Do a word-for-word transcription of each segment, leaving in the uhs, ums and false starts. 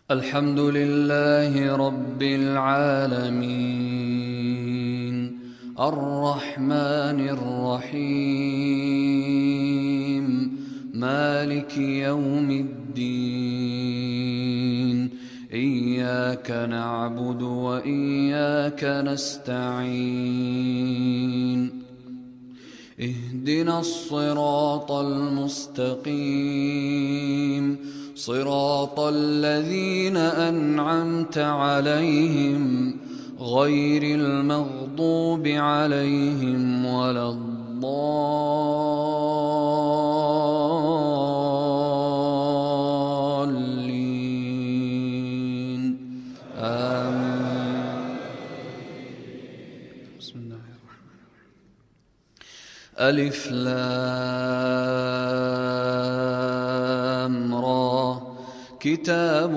الحمد لله رب العالمين الرحمن الرحيم مالك يوم الدين إياك نعبد وإياك نستعين اهدنا الصراط المستقيم صراط الذين أنعمت عليهم غير المغضوب عليهم ولا الضالين آمين. بسم الله الرحمن الرحيم. ألف لام را كتاب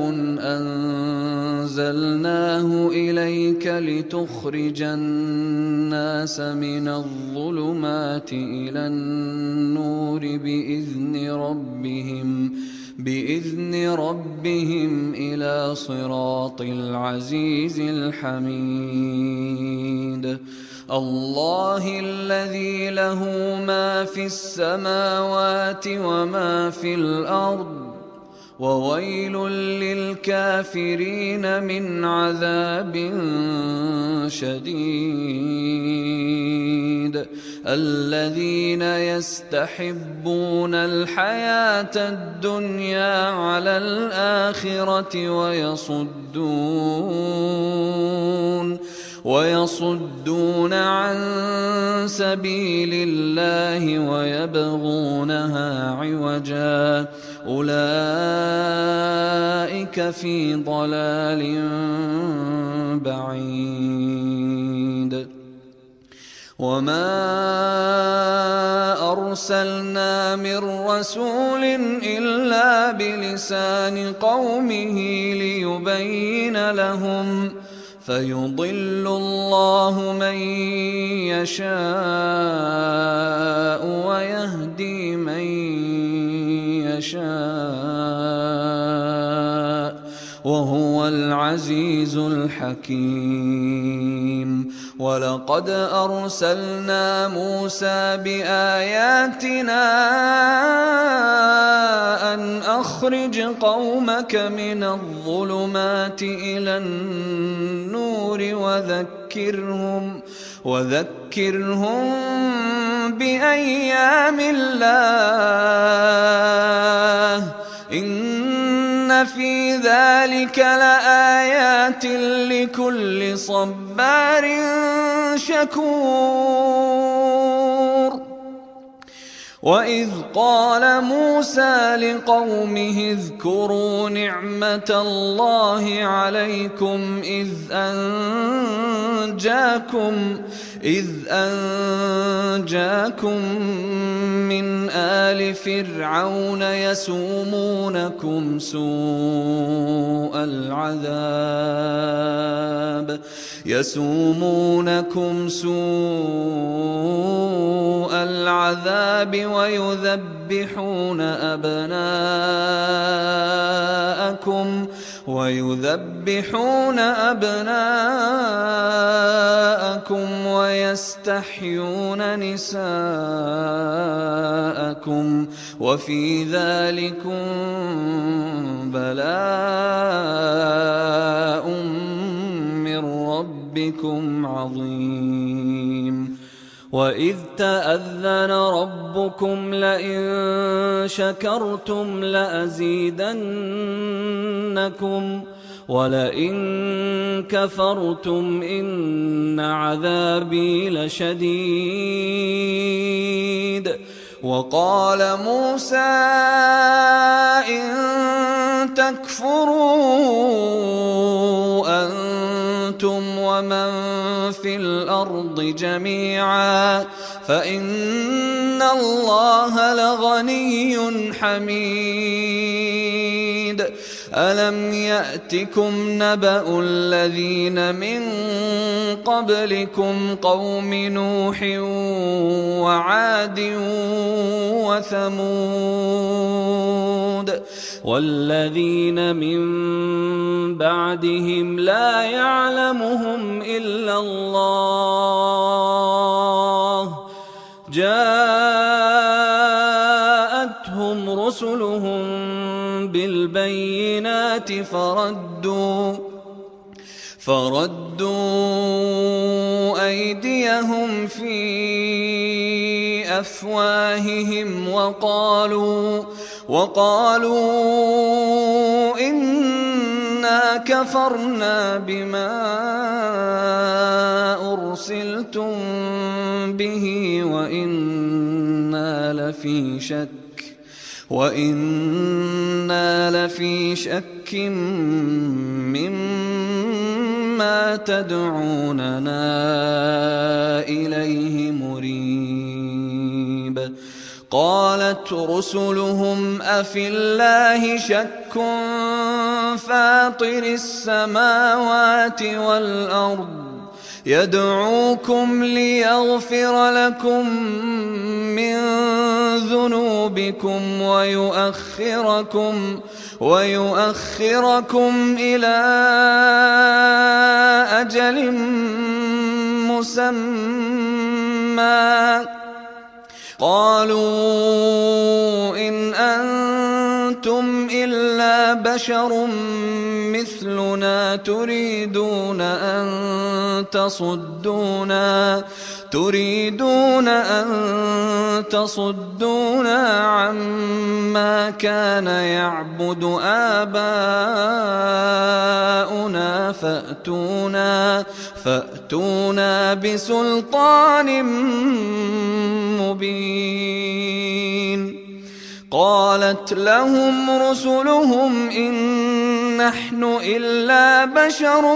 أنزلناه إليك لتخرج الناس من الظلمات إلى النور بإذن ربهم بإذن ربهم إلى صراط العزيز الحميد. الله الذي له ما في السماوات وما في الأرض وويل للكافرين من عذاب شديد. الذين يستحبون الحياة الدنيا على الآخرة ويصدون ويصدون عن سبيل الله ويبغونها عوجا أولئك في ضلال بعيد. وما أرسلنا من رسول إلا بلسان قومه ليبين لهم فيضل الله من يشاء ويهدي من يشاء وهو العزيز الحكيم. ولقد أرسلنا موسى بآياتنا أن أخرج قومك من الظلمات إلى النور وذكرهم وذكرهم بأيام الله إن في ذلك لآيات لكل صبار شكور. وإذ قال موسى لقومه اذكروا نعمة الله عليكم إذ أنجاكم إذ أنجاكم من آل فرعون يسومونكم سوء العذاب يسومونكم سوء العذاب ويذبحون أبناءكم ويذبحون أبناءكم ويستحيون نساءكم وفي ذلكم بلاء من ربكم عظيم. وإذ تأذن ربكم لئن شكرتم لأزيدنكم ولئن كفرتم إن عذابي لشديد. وقال موسى إن تكفروا أنتم ومن في الأرض جميعا فإن الله لغني حميد. ألم يأتكم نبأ الذين من قبلكم قوم نوح وعاد وثمود والذين من بعدهم لا يعلمهم إلا الله جاءتهم رسلهم بالبينات فردوا فردوا أيديهم في أفواههم وقالوا وقالوا إنا كفرنا بما أرسلتم به وإنا لفي شك وإنا لفي شك مما تدعوننا إليه مريب قالت رسلهم أفي الله شك فاطر السماوات والأرض يدعوكم ليغفر لكم من ذنوبكم ويؤخركم ويؤخركم إلى أجل مسمى قالوا إن أنتم إلا بشر مثلنا تريدون أن تصدونا تريدون أن تصدونا عما كان يعبد آباؤنا فأتونا فأتونا بسلطان مبين قالت لهم رسلهم إن نحن إلا بشر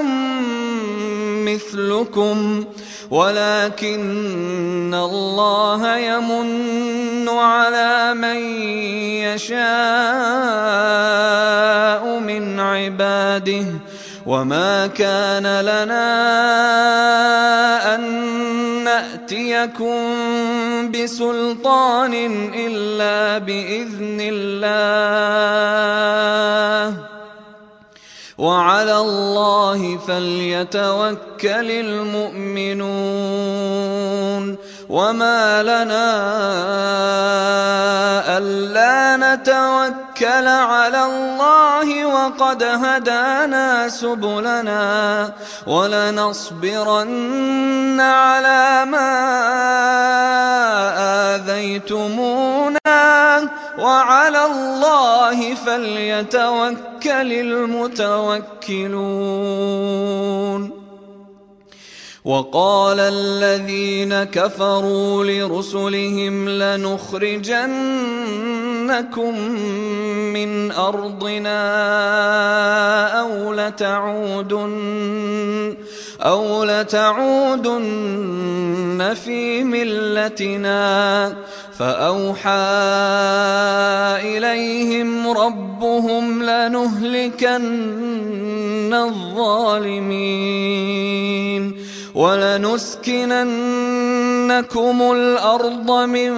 مثلكم ولكن الله يمن على من يشاء من عباده وما كان لنا أن نأتيكم بسلطان إلا بإذن الله وعلى الله فليتوكل المؤمنون وما لنا ألا نتوكل على الله وقد هدانا سبلنا ولنصبرن على ما آذيتمونا وعلى الله فليتوكل المتوكلون وقال الذين كفروا لرسلهم لنخرجنكم من أرضنا أو لتعودن أو لتعودن في ملتنا فأوحى إليهم ربهم لنهلكن الظالمين ولنسكننكم الأرض من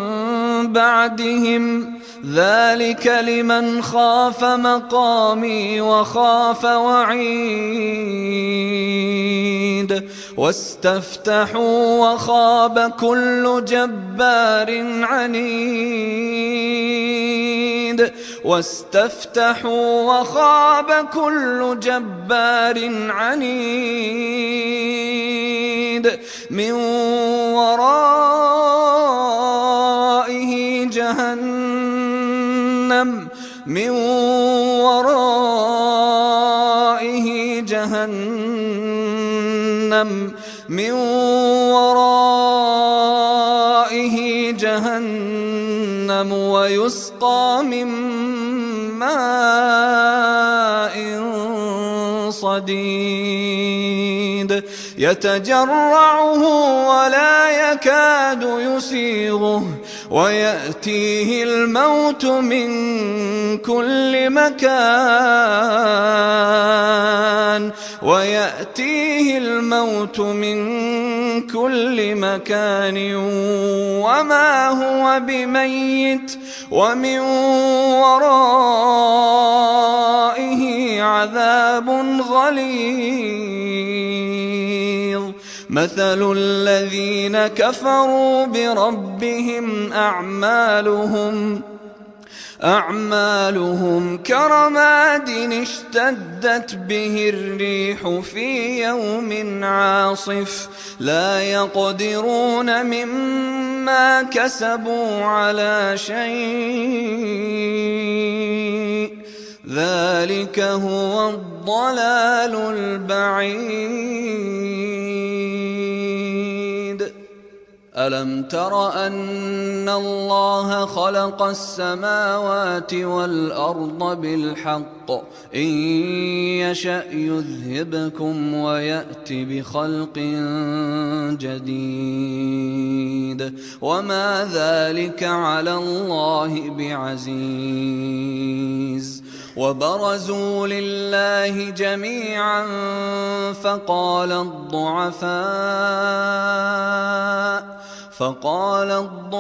بعدهم ذلك لمن خاف مقامي وخاف وعيد واستفتحوا وخاب كل جبار عنيد واستفتحوا وخاب كل جبار عنيد من ورائه جهنم من ورائه جهنم من ورائه جهنم ويسقى من ماء صديد يتجرعه ولا يكاد يسيغه ويأتيه الموت من كل مكان ويأتيه الموت من كل مكان وما هو بميت ومن ورائه عذاب غليظ مثل الذين كفروا بربهم أعمالهم أعمالهم كرماد اشتدت به الريح في يوم عاصف لا يقدرون مما كسبوا على شيء ذلك هو الضلال البعيد. ألم تر أن الله خلق السماوات والأرض بالحق إن يشأ يذهبكم ويأت بخلق جديد وما ذلك على الله بعزيز. وبرزوا لله جميعا فقال الضعفاء فقال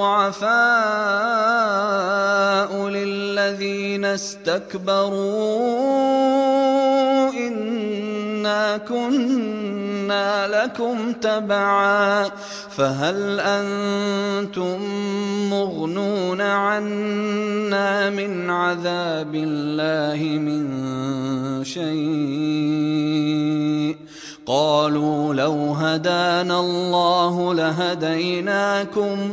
الضعفاء للذين استكبروا إنا كنا لكم تبعا فهل أنتم مغنون عنا من عذاب الله من شيء قالوا لو هدانا الله لهديناكم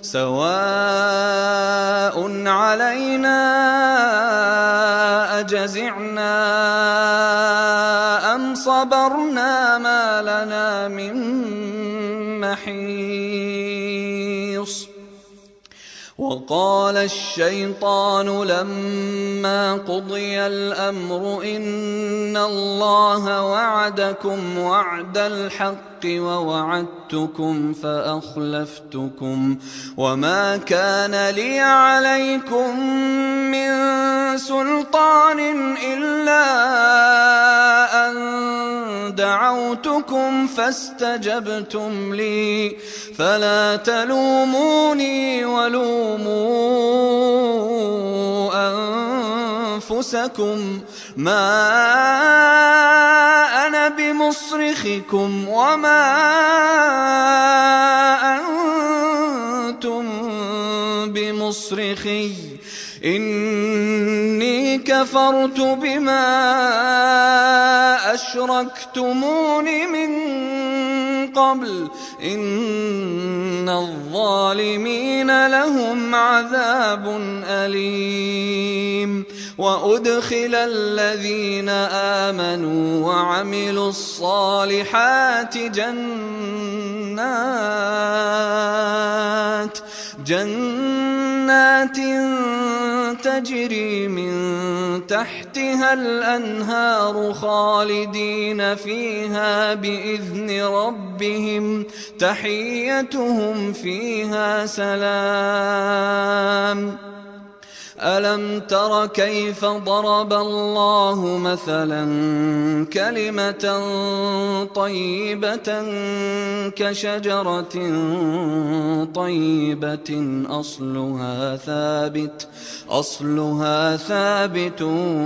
سواء علينا أجزعنا أم صبرنا ما لنا من محيص. وقال الشيطان لما قضي الأمر إن الله وعدكم وعد الحق ووعدتكم فأخلفتكم وما كان لي عليكم من سلطان إلا أن دعوتكم فاستجبتم لي فلا تلوموني ولوموا أنفسكم ما أنا بمصرخكم وما أنتم بمصرخي إني كفرت بما أشركتمون من قبل إن الظالمين لهم عذاب أليم. وأدخل الذين آمنوا وعملوا الصالحات جنات جنات تجري من تحتها الأنهار خالدين فيها بإذن ربهم تحيتهم فيها سلام. ألم تر كيف ضرب الله مثلا كلمة طيبة كشجرة طيبة أصلها ثابت أصلها ثابت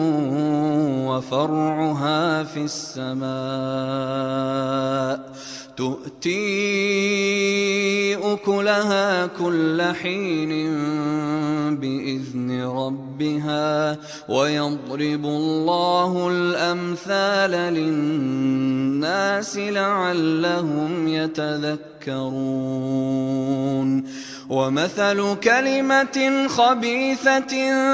وفرعها في السماء تؤتي أكلها كل حين بإذن ربها ويضرب الله الأمثال للناس لعلهم يتذكرون. ومثل كلمة خبيثة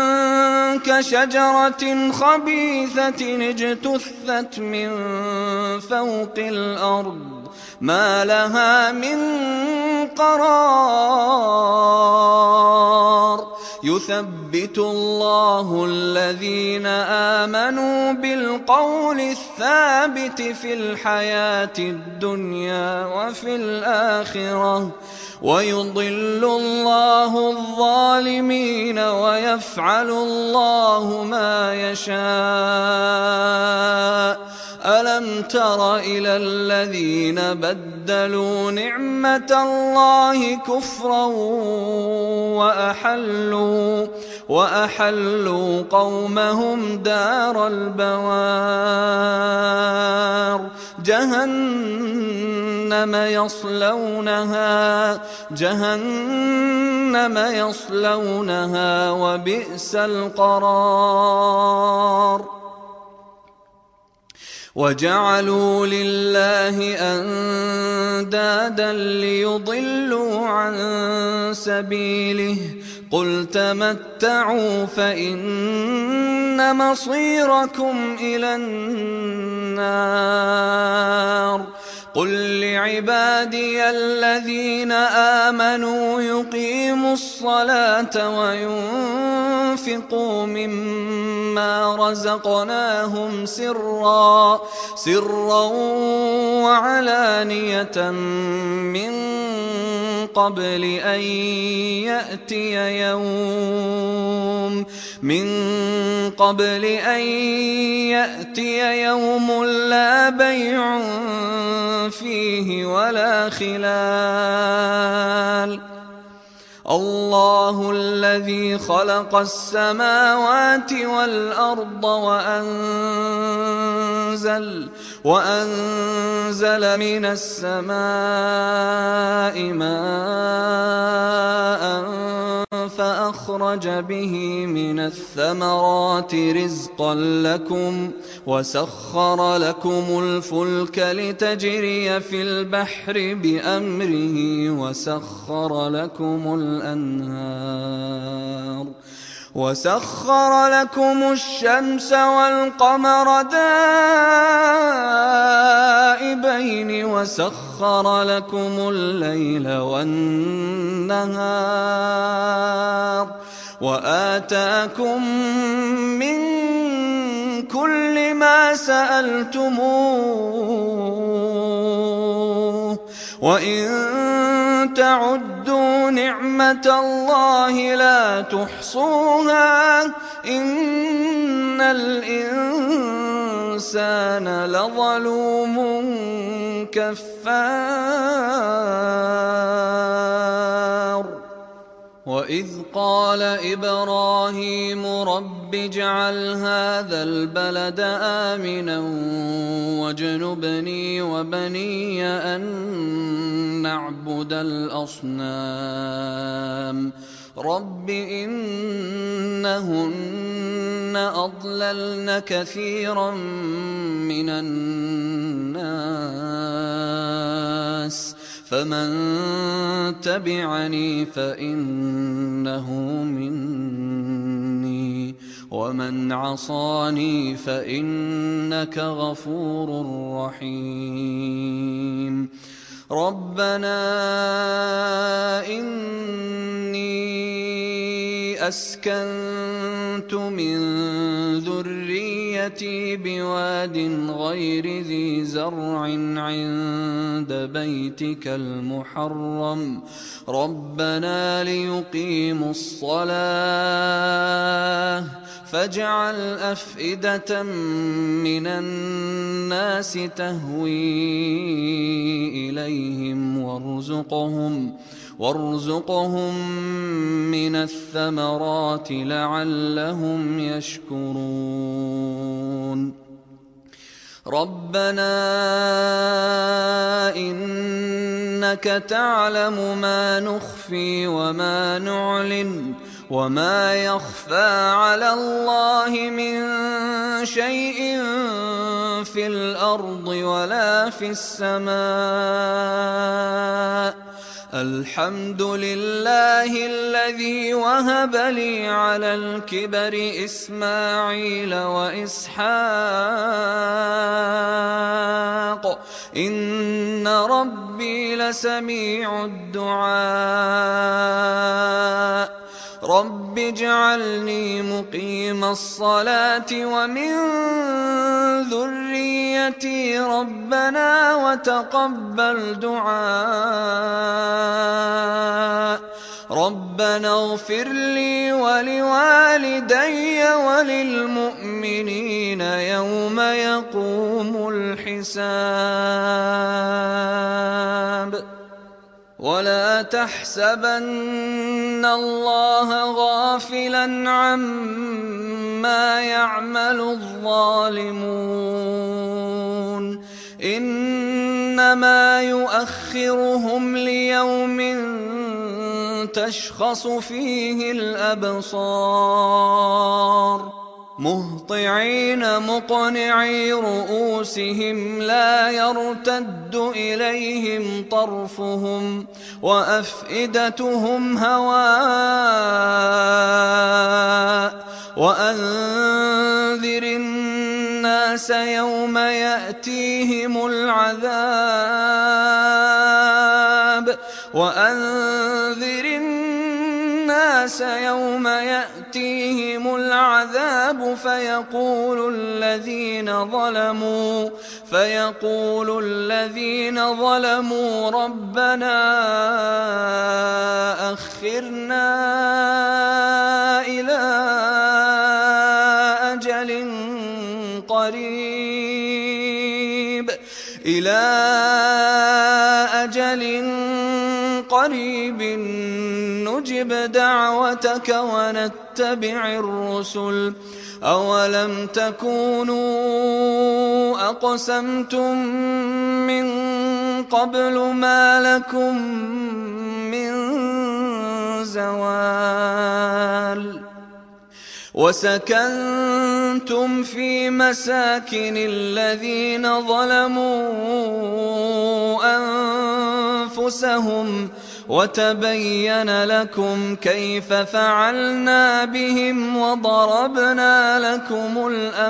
كشجرة خبيثة اجتثت من فوق الأرض ما لها من قرار يثبت الله الذين آمنوا بالقول الثابت في الحياة الدنيا وفي الآخرة ويضل الله الظالمين ويفعل الله ما يشاء. ألم تر إلى الذين بدلوا نعمة الله كفرا وأحلوا, وأحلوا قومهم دار البوار جهنم يصلونها, جهنم يصلونها وبئس القرار. وجعلوا لله أندادا ليضلوا عن سبيله قل تمتعوا فإن مصيركم إلى النار. قل لعبادي الذين آمنوا يقيموا الصلاة وينفقوا مما رزقناهم سرا, سرا وعلانية من قبل أن يأتي يوم من قبل أن يأتي يوم لا بيع فيه ولا خلال. الله الذي خلق السماوات والأرض وأنزل, وأنزل من السماء ماء فأخرج به من الثمرات رزقا لكم وسخر لكم الفلك لتجري في البحر بأمره وسخر لكم الأنهار وسخر لكم الشمس والقمر دائبين وسخر لكم الليل والنهار وآتاكم من كل ما سألتموه وإن تعدوا نعمة الله لا تحصوها إن الإنسان لظلوم كفار. وإذ قال إبراهيم رب اجعل هذا البلد آمنا واجنبني وبني أن نعبد الأصنام رب إنهن أضللن كثيرا من الناس فمن تبعني فإنه مني ومن عصاني فإنك غفور رحيم. ربنا إني أسكنت من ذريتي بواد غير ذي زرع عند بيتك المحرم ربنا ليقيموا الصلاة فاجعل أفئدة من الناس تهوي إليهم وارزقهم وارزقهم من الثمرات لعلهم يشكرون. ربنا إنك تعلم ما نخفي وما نعلن وما يخفى على الله من شيء في الأرض ولا في السماء الحمد لله الذي وهب لي على الكبر إسماعيل وإسحاق إن ربي لسميع الدعاء. رب اجعلني مقيم الصلاة ومن ذريتي ربنا وتقبل دعاء ربنا اغفر لي ولوالدي وللمؤمنين يوم يقوم الحساب ولا تحسبن الله غافلا عما يعمل الظالمون إنما يؤخرهم ليوم تشخص فيه الأبصار مهطعين مقنعي رؤوسهم لا يرتد إليهم طرفهم وأفئدتهم هواء وأنذر الناس يوم يأتيهم العذاب وأنذر الناس يوم يأتيهم العذاب فيقول الذين ظلموا فيقول الذين ظلموا ربنا أخرنا إلى أجل قريب إلى أجل قريب نجب دعوتك ونتبع الرسل أولم تكونوا أقسمتم من قبل ما لكم من زوال وسكنتم في مساكن الذين ظلموا أنفسهم وتبين لكم كيف فعلنا بهم وضربنا لكم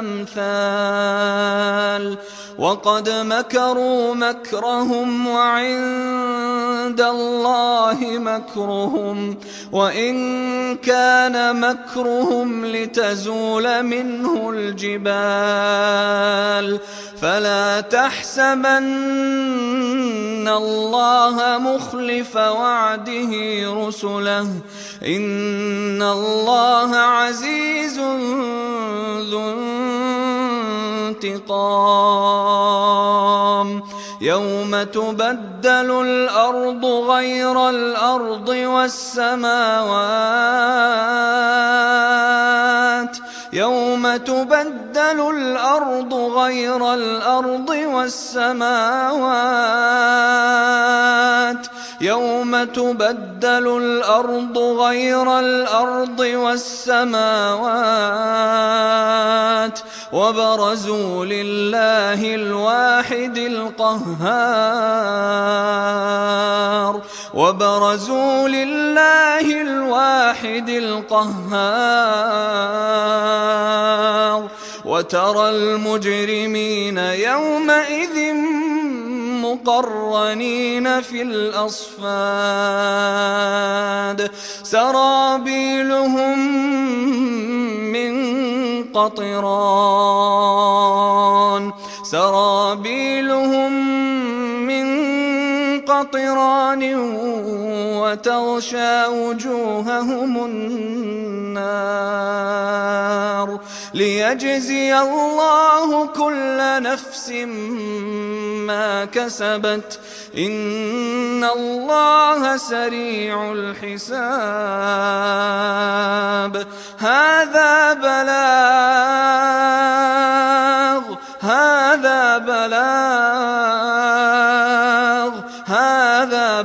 الأمثال وقد مكروا مكرهم وعند الله مكرهم وإن كان مكرهم لتزول منه الجبال فلا تحسبن الله مخلف وعده رسله إن الله عزيز ذو انتقام يوم تبدل الأرض غير الأرض والسماوات يوم تبدل الأرض غير الأرض والسماوات يوم تبدل الأرض غير الأرض والسماوات وبرزوا لله الواحد القهار وبرزوا لله الواحد القهار وترى المجرمين يومئذ مقرنين في الأصفاد سرابيلهم من قطران سرابيلهم من قطران وتغشى وجوههم النار ليجزي الله كل نفس ما كسبت إن الله سريع الحساب هذا بلاغ هذا بلاغ هذا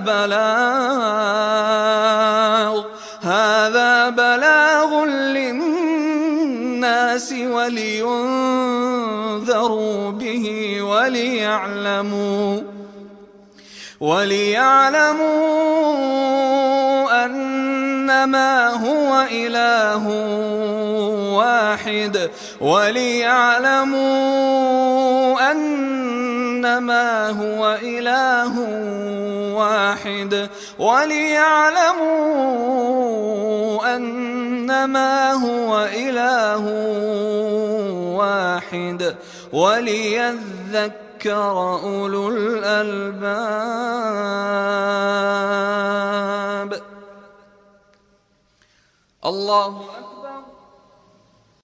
بلاغ هذا بلاغ للناس ولينذروا به وليعلموا وليعلموا أن أنما هو إله واحد وليعلموا أنما هو إله واحد وليعلموا أنما هو إله واحد وليذكر أولو الألباب. الله